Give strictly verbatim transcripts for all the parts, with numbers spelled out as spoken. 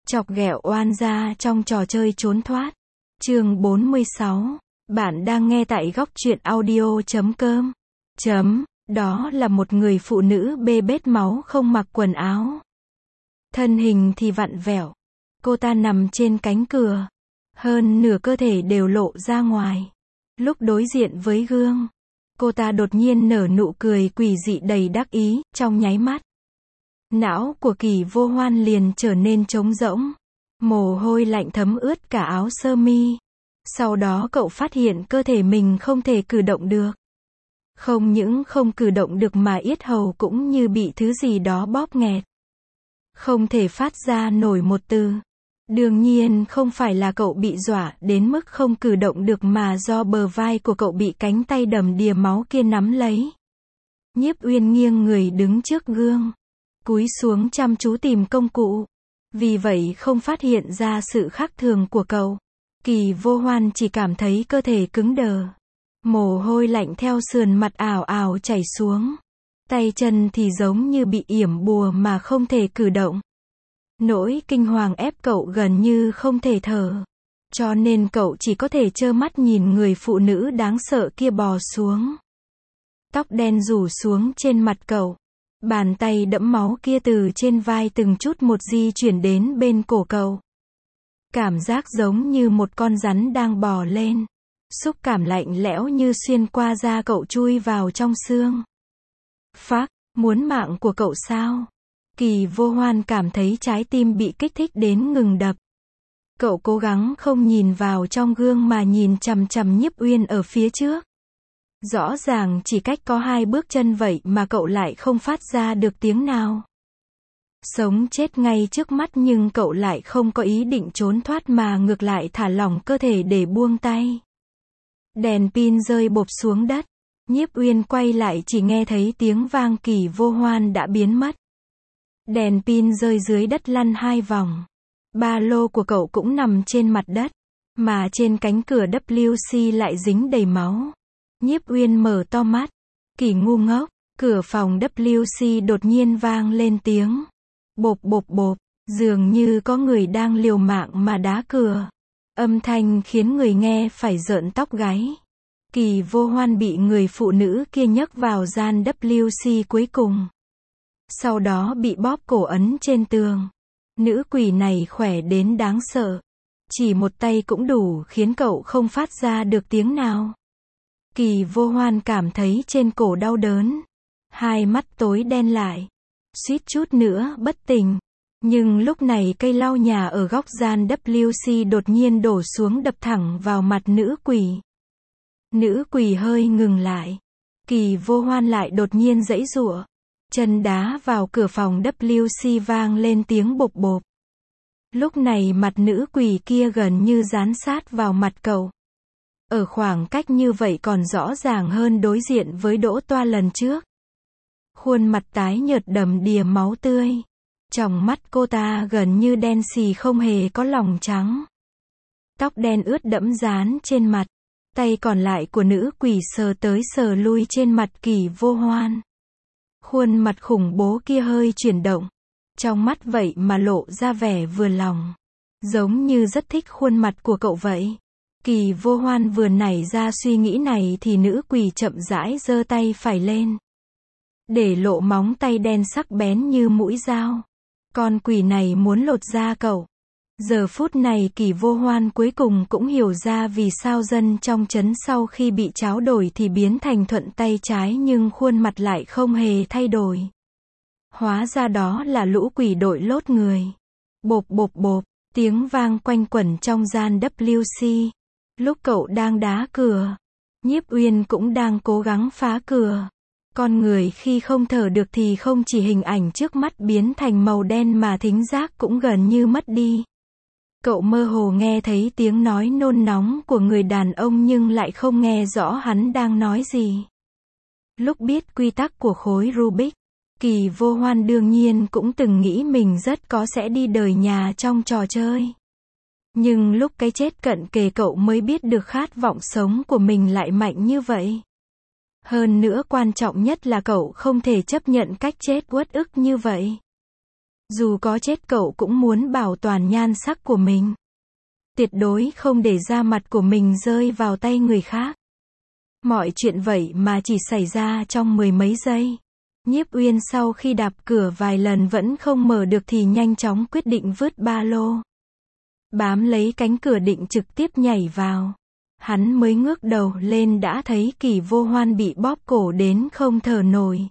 Chọc ghẹo oan gia trong trò chơi trốn thoát. Chương bốn mươi sáu. Bạn đang nghe tại góc truyện audio chấm com. Chấm. Đó là một người phụ nữ bê bết máu không mặc quần áo. Thân hình thì vặn vẹo. Cô ta nằm trên cánh cửa. Hơn nửa cơ thể đều lộ ra ngoài. Lúc đối diện với gương, cô ta đột nhiên nở nụ cười quỷ dị đầy đắc ý, trong nháy mắt. Não của Kỳ Vô Hoan liền trở nên trống rỗng. Mồ hôi lạnh thấm ướt cả áo sơ mi. Sau đó cậu phát hiện cơ thể mình không thể cử động được. Không những không cử động được mà yết hầu cũng như bị thứ gì đó bóp nghẹt. Không thể phát ra nổi một từ. Đương nhiên không phải là cậu bị dọa đến mức không cử động được mà do bờ vai của cậu bị cánh tay đầm đìa máu kia nắm lấy. Nhiếp Uyên nghiêng người đứng trước gương, cúi xuống chăm chú tìm công cụ. Vì vậy không phát hiện ra sự khác thường của cậu. Kỳ Vô Hoan chỉ cảm thấy cơ thể cứng đờ. Mồ hôi lạnh theo sườn mặt ảo ảo chảy xuống. Tay chân thì giống như bị yểm bùa mà không thể cử động. Nỗi kinh hoàng ép cậu gần như không thể thở. Cho nên cậu chỉ có thể trơ mắt nhìn người phụ nữ đáng sợ kia bò xuống. Tóc đen rủ xuống trên mặt cậu. Bàn tay đẫm máu kia từ trên vai từng chút một di chuyển đến bên cổ cậu. Cảm giác giống như một con rắn đang bò lên. Xúc cảm lạnh lẽo như xuyên qua da cậu chui vào trong xương. Phác, muốn mạng của cậu sao? Kỳ Vô Hoan cảm thấy trái tim bị kích thích đến ngừng đập. Cậu cố gắng không nhìn vào trong gương mà nhìn chằm chằm Nhiếp Uyên ở phía trước. Rõ ràng chỉ cách có hai bước chân vậy mà cậu lại không phát ra được tiếng nào. Sống chết ngay trước mắt nhưng cậu lại không có ý định trốn thoát mà ngược lại thả lỏng cơ thể để buông tay. Đèn pin rơi bộp xuống đất. Nhiếp Uyên quay lại chỉ nghe thấy tiếng vang Kỳ Vô Hoan đã biến mất. Đèn pin rơi dưới đất lăn hai vòng. Ba lô của cậu cũng nằm trên mặt đất. Mà trên cánh cửa W C lại dính đầy máu. Nhiếp Uyên mở to mắt. Kỳ ngu ngốc. Cửa phòng W C đột nhiên vang lên tiếng. Bộp bộp bộp. Dường như có người đang liều mạng mà đá cửa. Âm thanh khiến người nghe phải rợn tóc gáy. Kỳ Vô Hoan bị người phụ nữ kia nhấc vào gian W C cuối cùng. Sau đó bị bóp cổ ấn trên tường. Nữ quỷ này khỏe đến đáng sợ. Chỉ một tay cũng đủ khiến cậu không phát ra được tiếng nào. Kỳ Vô Hoan cảm thấy trên cổ đau đớn. Hai mắt tối đen lại. Suýt chút nữa bất tỉnh. Nhưng lúc này cây lau nhà ở góc gian W C đột nhiên đổ xuống đập thẳng vào mặt nữ quỷ. Nữ quỷ hơi ngừng lại. Kỳ Vô Hoan lại đột nhiên giãy giụa. Chân đá vào cửa phòng W C vang lên tiếng bộp bộp. Lúc này mặt nữ quỷ kia gần như dán sát vào mặt cậu. Ở khoảng cách như vậy còn rõ ràng hơn đối diện với Đỗ Toa lần trước. Khuôn mặt tái nhợt đầm đìa máu tươi. Tròng mắt cô ta gần như đen xì không hề có lòng trắng. Tóc đen ướt đẫm dán trên mặt. Tay còn lại của nữ quỷ sờ tới sờ lui trên mặt Kỳ Vô Hoan. Khuôn mặt khủng bố kia hơi chuyển động. Trong mắt vậy mà lộ ra vẻ vừa lòng. Giống như rất thích khuôn mặt của cậu vậy. Kỳ Vô Hoan vừa nảy ra suy nghĩ này thì nữ quỷ chậm rãi giơ tay phải lên. Để lộ móng tay đen sắc bén như mũi dao. Con quỷ này muốn lột da cậu. Giờ phút này Kỳ Vô Hoan cuối cùng cũng hiểu ra vì sao dân trong trấn sau khi bị tráo đổi thì biến thành thuận tay trái nhưng khuôn mặt lại không hề thay đổi. Hóa ra đó là lũ quỷ đội lốt người. Bộp bộp bộp, tiếng vang quanh quẩn trong gian W C. Lúc cậu đang đá cửa, Nhiếp Uyên cũng đang cố gắng phá cửa. Con người khi không thở được thì không chỉ hình ảnh trước mắt biến thành màu đen mà thính giác cũng gần như mất đi. Cậu mơ hồ nghe thấy tiếng nói nôn nóng của người đàn ông nhưng lại không nghe rõ hắn đang nói gì. Lúc biết quy tắc của khối Rubik, Kỳ Vô Hoan đương nhiên cũng từng nghĩ mình rất có sẽ đi đời nhà trong trò chơi. Nhưng lúc cái chết cận kề cậu mới biết được khát vọng sống của mình lại mạnh như vậy. Hơn nữa quan trọng nhất là cậu không thể chấp nhận cách chết uất ức như vậy. Dù có chết cậu cũng muốn bảo toàn nhan sắc của mình. Tuyệt đối không để da mặt của mình rơi vào tay người khác. Mọi chuyện vậy mà chỉ xảy ra trong mười mấy giây. Nhiếp Uyên sau khi đạp cửa vài lần vẫn không mở được thì nhanh chóng quyết định vứt ba lô. Bám lấy cánh cửa định trực tiếp nhảy vào. Hắn mới ngước đầu lên đã thấy Kỳ Vô Hoan bị bóp cổ đến không thở nổi.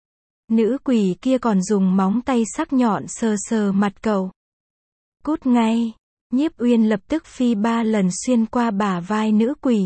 Nữ quỷ kia còn dùng móng tay sắc nhọn sờ sờ mặt cậu. Cút ngay. Nhiếp Uyên lập tức phi ba lần xuyên qua bả vai nữ quỷ.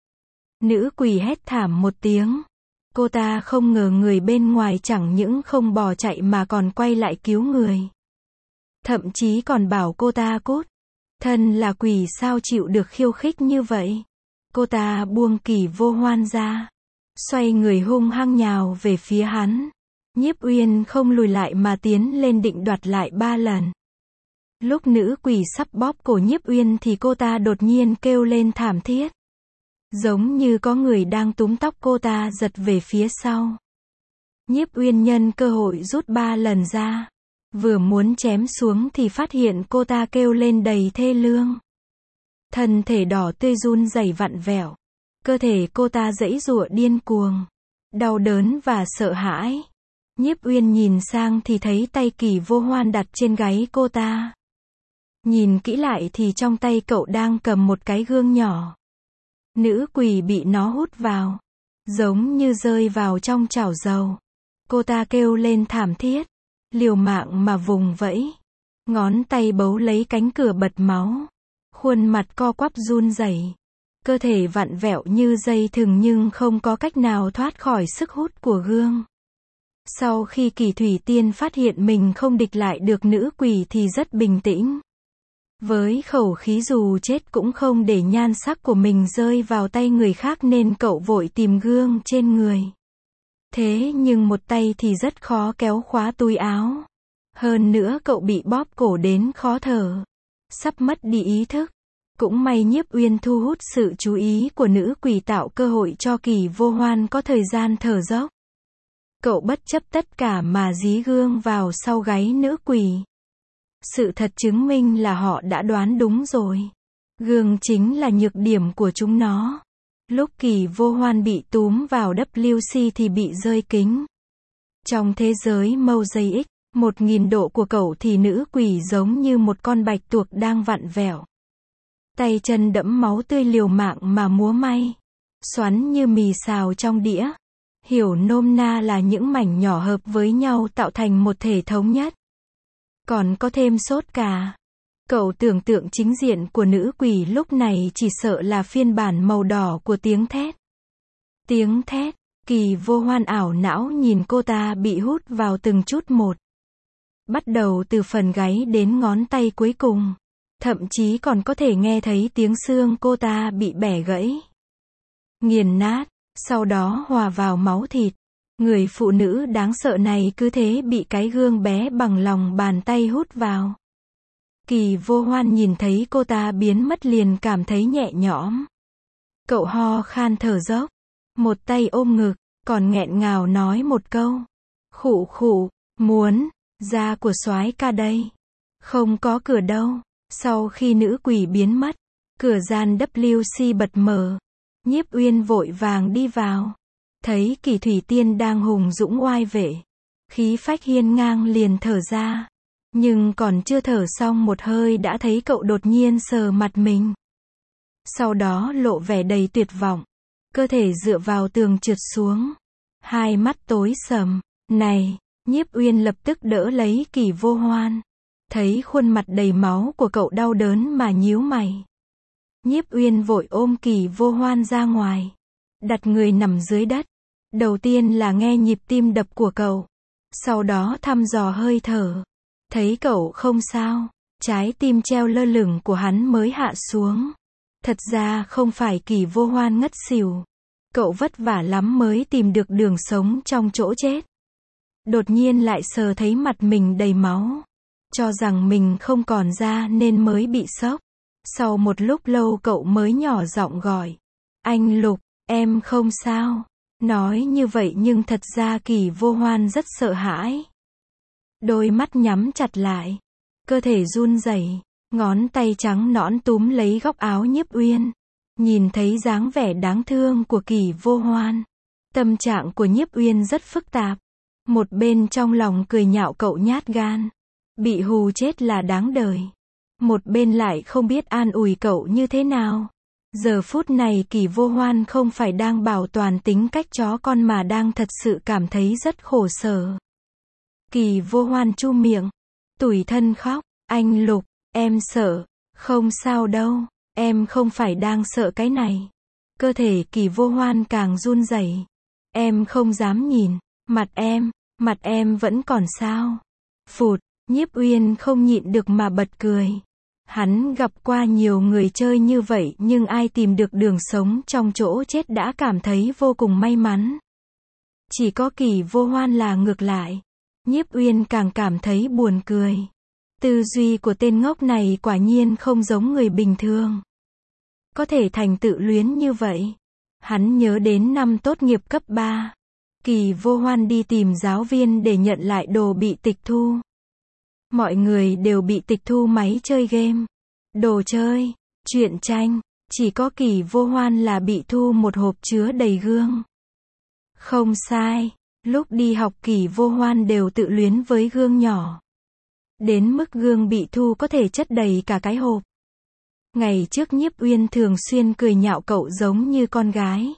Nữ quỷ hét thảm một tiếng. Cô ta không ngờ người bên ngoài chẳng những không bỏ chạy mà còn quay lại cứu người. Thậm chí còn bảo cô ta cút. Thân là quỷ sao chịu được khiêu khích như vậy. Cô ta buông Kỳ Vô Hoan ra. Xoay người hung hăng nhào về phía hắn. Nhiếp Uyên không lùi lại mà tiến lên định đoạt lại ba lần. Lúc nữ quỷ sắp bóp cổ Nhiếp Uyên thì cô ta đột nhiên kêu lên thảm thiết. Giống như có người đang túm tóc cô ta giật về phía sau. Nhiếp Uyên nhân cơ hội rút ba lần ra. Vừa muốn chém xuống thì phát hiện cô ta kêu lên đầy thê lương. Thân thể đỏ tươi run rẩy vặn vẹo. Cơ thể cô ta giãy giụa điên cuồng. Đau đớn và sợ hãi. Nhiếp Uyên nhìn sang thì thấy tay Kỳ Vô Hoan đặt trên gáy cô ta. Nhìn kỹ lại thì trong tay cậu đang cầm một cái gương nhỏ. Nữ quỷ bị nó hút vào. Giống như rơi vào trong chảo dầu. Cô ta kêu lên thảm thiết. Liều mạng mà vùng vẫy. Ngón tay bấu lấy cánh cửa bật máu. Khuôn mặt co quắp run rẩy. Cơ thể vặn vẹo như dây thừng nhưng không có cách nào thoát khỏi sức hút của gương. Sau khi Kỳ Thủy Tiên phát hiện mình không địch lại được nữ quỷ thì rất bình tĩnh. Với khẩu khí dù chết cũng không để nhan sắc của mình rơi vào tay người khác nên cậu vội tìm gương trên người. Thế nhưng một tay thì rất khó kéo khóa túi áo. Hơn nữa cậu bị bóp cổ đến khó thở. Sắp mất đi ý thức. Cũng may Nhiếp Uyên thu hút sự chú ý của nữ quỷ tạo cơ hội cho Kỳ Vô Hoan có thời gian thở dốc. Cậu bất chấp tất cả mà dí gương vào sau gáy nữ quỷ. Sự thật chứng minh là họ đã đoán đúng rồi. Gương chính là nhược điểm của chúng nó. Lúc Kỳ Vô Hoan bị túm vào W C thì bị rơi kính. Trong thế giới Mosaic, một nghìn độ của cậu thì nữ quỷ giống như một con bạch tuộc đang vặn vẹo. Tay chân đẫm máu tươi liều mạng mà múa may. Xoắn như mì xào trong đĩa. Hiểu nôm na là những mảnh nhỏ hợp với nhau tạo thành một thể thống nhất. Còn có thêm sốt cà. Cậu tưởng tượng chính diện của nữ quỷ lúc này chỉ sợ là phiên bản màu đỏ của tiếng thét. Tiếng thét. Kỳ Vô Hoan ảo não nhìn cô ta bị hút vào từng chút một. Bắt đầu từ phần gáy đến ngón tay cuối cùng. Thậm chí còn có thể nghe thấy tiếng xương cô ta bị bẻ gãy. Nghiền nát. Sau đó hòa vào máu thịt. Người phụ nữ đáng sợ này cứ thế bị cái gương bé bằng lòng bàn tay hút vào. Kỳ Vô Hoan nhìn thấy cô ta biến mất liền cảm thấy nhẹ nhõm. Cậu ho khan thở dốc. Một tay ôm ngực, còn nghẹn ngào nói một câu. Khụ khụ, muốn, da của soái ca đây. Không có cửa đâu. Sau khi nữ quỷ biến mất, cửa gian W C bật mở. Nhiếp Uyên vội vàng đi vào. Thấy Kỳ Thủy Tiên đang hùng dũng oai vệ. Khí phách hiên ngang liền thở ra. Nhưng còn chưa thở xong một hơi đã thấy cậu đột nhiên sờ mặt mình. Sau đó lộ vẻ đầy tuyệt vọng. Cơ thể dựa vào tường trượt xuống. Hai mắt tối sầm. Này, Nhiếp Uyên lập tức đỡ lấy Kỳ Vô Hoan. Thấy khuôn mặt đầy máu của cậu đau đớn mà nhíu mày. Nhiếp Uyên vội ôm Kỳ Vô Hoan ra ngoài. Đặt người nằm dưới đất. Đầu tiên là nghe nhịp tim đập của cậu. Sau đó thăm dò hơi thở. Thấy cậu không sao. Trái tim treo lơ lửng của hắn mới hạ xuống. Thật ra không phải Kỳ Vô Hoan ngất xỉu. Cậu vất vả lắm mới tìm được đường sống trong chỗ chết. Đột nhiên lại sờ thấy mặt mình đầy máu. Cho rằng mình không còn da nên mới bị sốc. Sau một lúc lâu cậu mới nhỏ giọng gọi. Anh Lục, em không sao. Nói như vậy nhưng thật ra Kỳ Vô Hoan rất sợ hãi. Đôi mắt nhắm chặt lại. Cơ thể run rẩy, ngón tay trắng nõn túm lấy góc áo Nhiếp Uyên. Nhìn thấy dáng vẻ đáng thương của Kỳ Vô Hoan. Tâm trạng của Nhiếp Uyên rất phức tạp. Một bên trong lòng cười nhạo cậu nhát gan. Bị hù chết là đáng đời. Một bên lại không biết an ủi cậu như thế nào. Giờ phút này Kỳ Vô Hoan không phải đang bảo toàn tính cách chó con mà đang thật sự cảm thấy rất khổ sở. Kỳ Vô Hoan chu miệng. Tủi thân khóc. Anh Lục, em sợ. Không sao đâu. Em không phải đang sợ cái này. Cơ thể Kỳ Vô Hoan càng run rẩy. Em không dám nhìn. Mặt em, mặt em vẫn còn sao. Phụt, Nhiếp Uyên không nhịn được mà bật cười. Hắn gặp qua nhiều người chơi như vậy nhưng ai tìm được đường sống trong chỗ chết đã cảm thấy vô cùng may mắn. Chỉ có Kỳ Vô Hoan là ngược lại. Nhiếp Uyên càng cảm thấy buồn cười. Tư duy của tên ngốc này quả nhiên không giống người bình thường. Có thể thành tự luyến như vậy. Hắn nhớ đến năm tốt nghiệp cấp ba. Kỳ Vô Hoan đi tìm giáo viên để nhận lại đồ bị tịch thu. Mọi người đều bị tịch thu máy chơi game, đồ chơi, truyện tranh. Chỉ có Kỳ Vô Hoan là bị thu một hộp chứa đầy gương. Không sai, lúc đi học Kỳ Vô Hoan đều tự luyến với gương nhỏ. Đến mức gương bị thu có thể chất đầy cả cái hộp. Ngày trước Nhiếp Uyên thường xuyên cười nhạo cậu giống như con gái.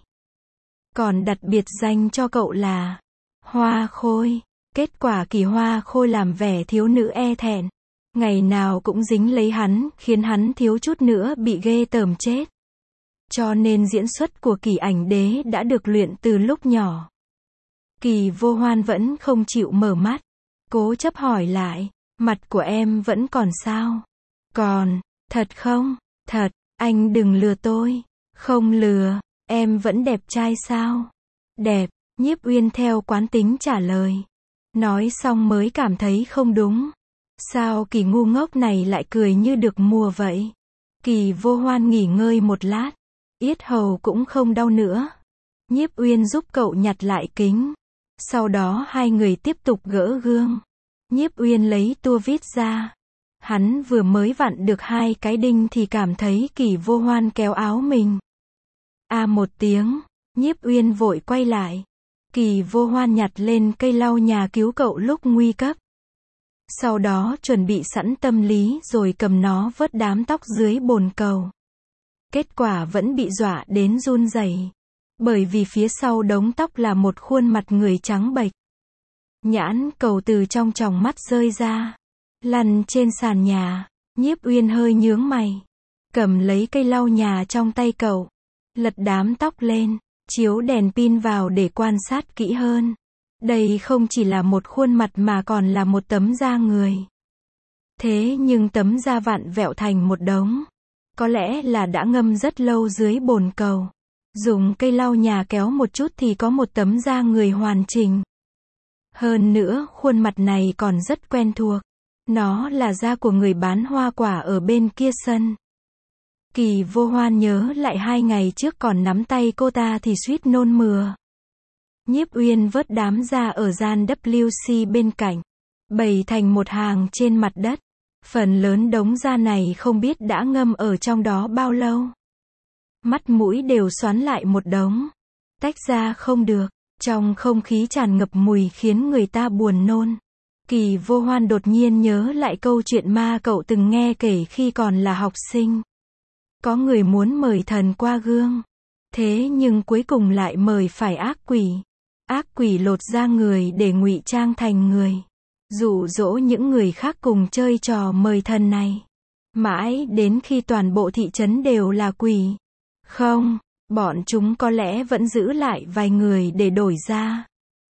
Còn đặt biệt danh cho cậu là Hoa Khôi. Kết quả Kỳ Hoa Khôi làm vẻ thiếu nữ e thẹn. Ngày nào cũng dính lấy hắn, khiến hắn thiếu chút nữa bị ghê tởm chết. Cho nên diễn xuất của Kỳ Ảnh Đế đã được luyện từ lúc nhỏ. Kỳ Vô Hoan vẫn không chịu mở mắt. Cố chấp hỏi lại, mặt của em vẫn còn sao? Còn, thật không? Thật, anh đừng lừa tôi. Không lừa, em vẫn đẹp trai sao? Đẹp, Nhiếp Uyên theo quán tính trả lời. Nói xong mới cảm thấy không đúng. Sao Kỳ ngu ngốc này lại cười như được mùa vậy? Kỳ Vô Hoan nghỉ ngơi một lát. Yết hầu cũng không đau nữa. Nhiếp Uyên giúp cậu nhặt lại kính. Sau đó hai người tiếp tục gỡ gương. Nhiếp Uyên lấy tua vít ra. Hắn vừa mới vặn được hai cái đinh thì cảm thấy Kỳ Vô Hoan kéo áo mình. A một tiếng, Nhiếp Uyên vội quay lại. Kỳ Vô Hoan nhặt lên cây lau nhà cứu cậu lúc nguy cấp. Sau đó chuẩn bị sẵn tâm lý rồi cầm nó vớt đám tóc dưới bồn cầu. Kết quả vẫn bị dọa đến run rẩy. Bởi vì phía sau đống tóc là một khuôn mặt người trắng bệch. Nhãn cầu từ trong tròng mắt rơi ra. Lăn trên sàn nhà. Nhiếp Uyên hơi nhướng mày. Cầm lấy cây lau nhà trong tay cậu. Lật đám tóc lên. Chiếu đèn pin vào để quan sát kỹ hơn. Đây không chỉ là một khuôn mặt mà còn là một tấm da người. Thế nhưng tấm da vặn vẹo thành một đống. Có lẽ là đã ngâm rất lâu dưới bồn cầu. Dùng cây lau nhà kéo một chút thì có một tấm da người hoàn chỉnh. Hơn nữa, khuôn mặt này còn rất quen thuộc. Nó là da của người bán hoa quả ở bên kia sân. Kỳ Vô Hoan nhớ lại hai ngày trước còn nắm tay cô ta thì suýt nôn mửa. Nhiếp Uyên vớt đám da ở gian W C bên cạnh. Bày thành một hàng trên mặt đất. Phần lớn đống da này không biết đã ngâm ở trong đó bao lâu. Mắt mũi đều xoắn lại một đống. Tách ra không được. Trong không khí tràn ngập mùi khiến người ta buồn nôn. Kỳ Vô Hoan đột nhiên nhớ lại câu chuyện ma cậu từng nghe kể khi còn là học sinh. Có người muốn mời thần qua gương. Thế nhưng cuối cùng lại mời phải ác quỷ. Ác quỷ lột da người để ngụy trang thành người. Dụ dỗ những người khác cùng chơi trò mời thần này. Mãi đến khi toàn bộ thị trấn đều là quỷ. Không, bọn chúng có lẽ vẫn giữ lại vài người để đổi da.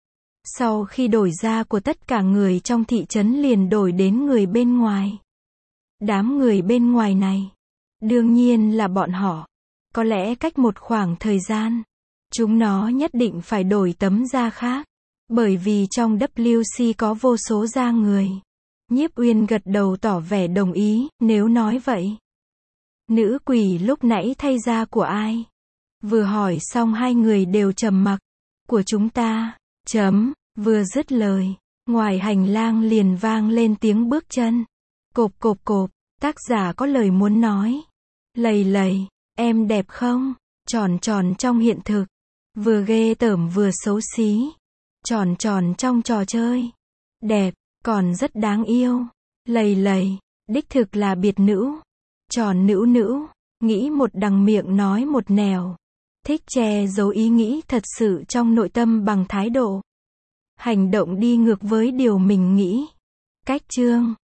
Sau khi đổi da của tất cả người trong thị trấn liền đổi đến người bên ngoài. Đám người bên ngoài này, đương nhiên là bọn họ. Có lẽ cách một khoảng thời gian, chúng nó nhất định phải đổi tấm da khác. Bởi vì trong W C có vô số da người. Nhiếp Uyên gật đầu tỏ vẻ đồng ý, nếu nói vậy. Nữ quỷ lúc nãy thay da của ai? Vừa hỏi xong hai người đều trầm mặc. Của chúng ta. Chấm. Vừa dứt lời, Ngoài hành lang liền vang lên tiếng bước chân. Cộp cộp cộp, tác giả có lời muốn nói. Lầy lầy, em đẹp không? Tròn tròn trong hiện thực. Vừa ghê tởm vừa xấu xí. Tròn tròn trong trò chơi. Đẹp, còn rất đáng yêu. Lầy lầy, đích thực là biệt nữ. Tròn nữ nữ, nghĩ một đằng miệng nói một nẻo. Thích che giấu ý nghĩ thật sự trong nội tâm bằng thái độ. Hành động đi ngược với điều mình nghĩ. Cách chương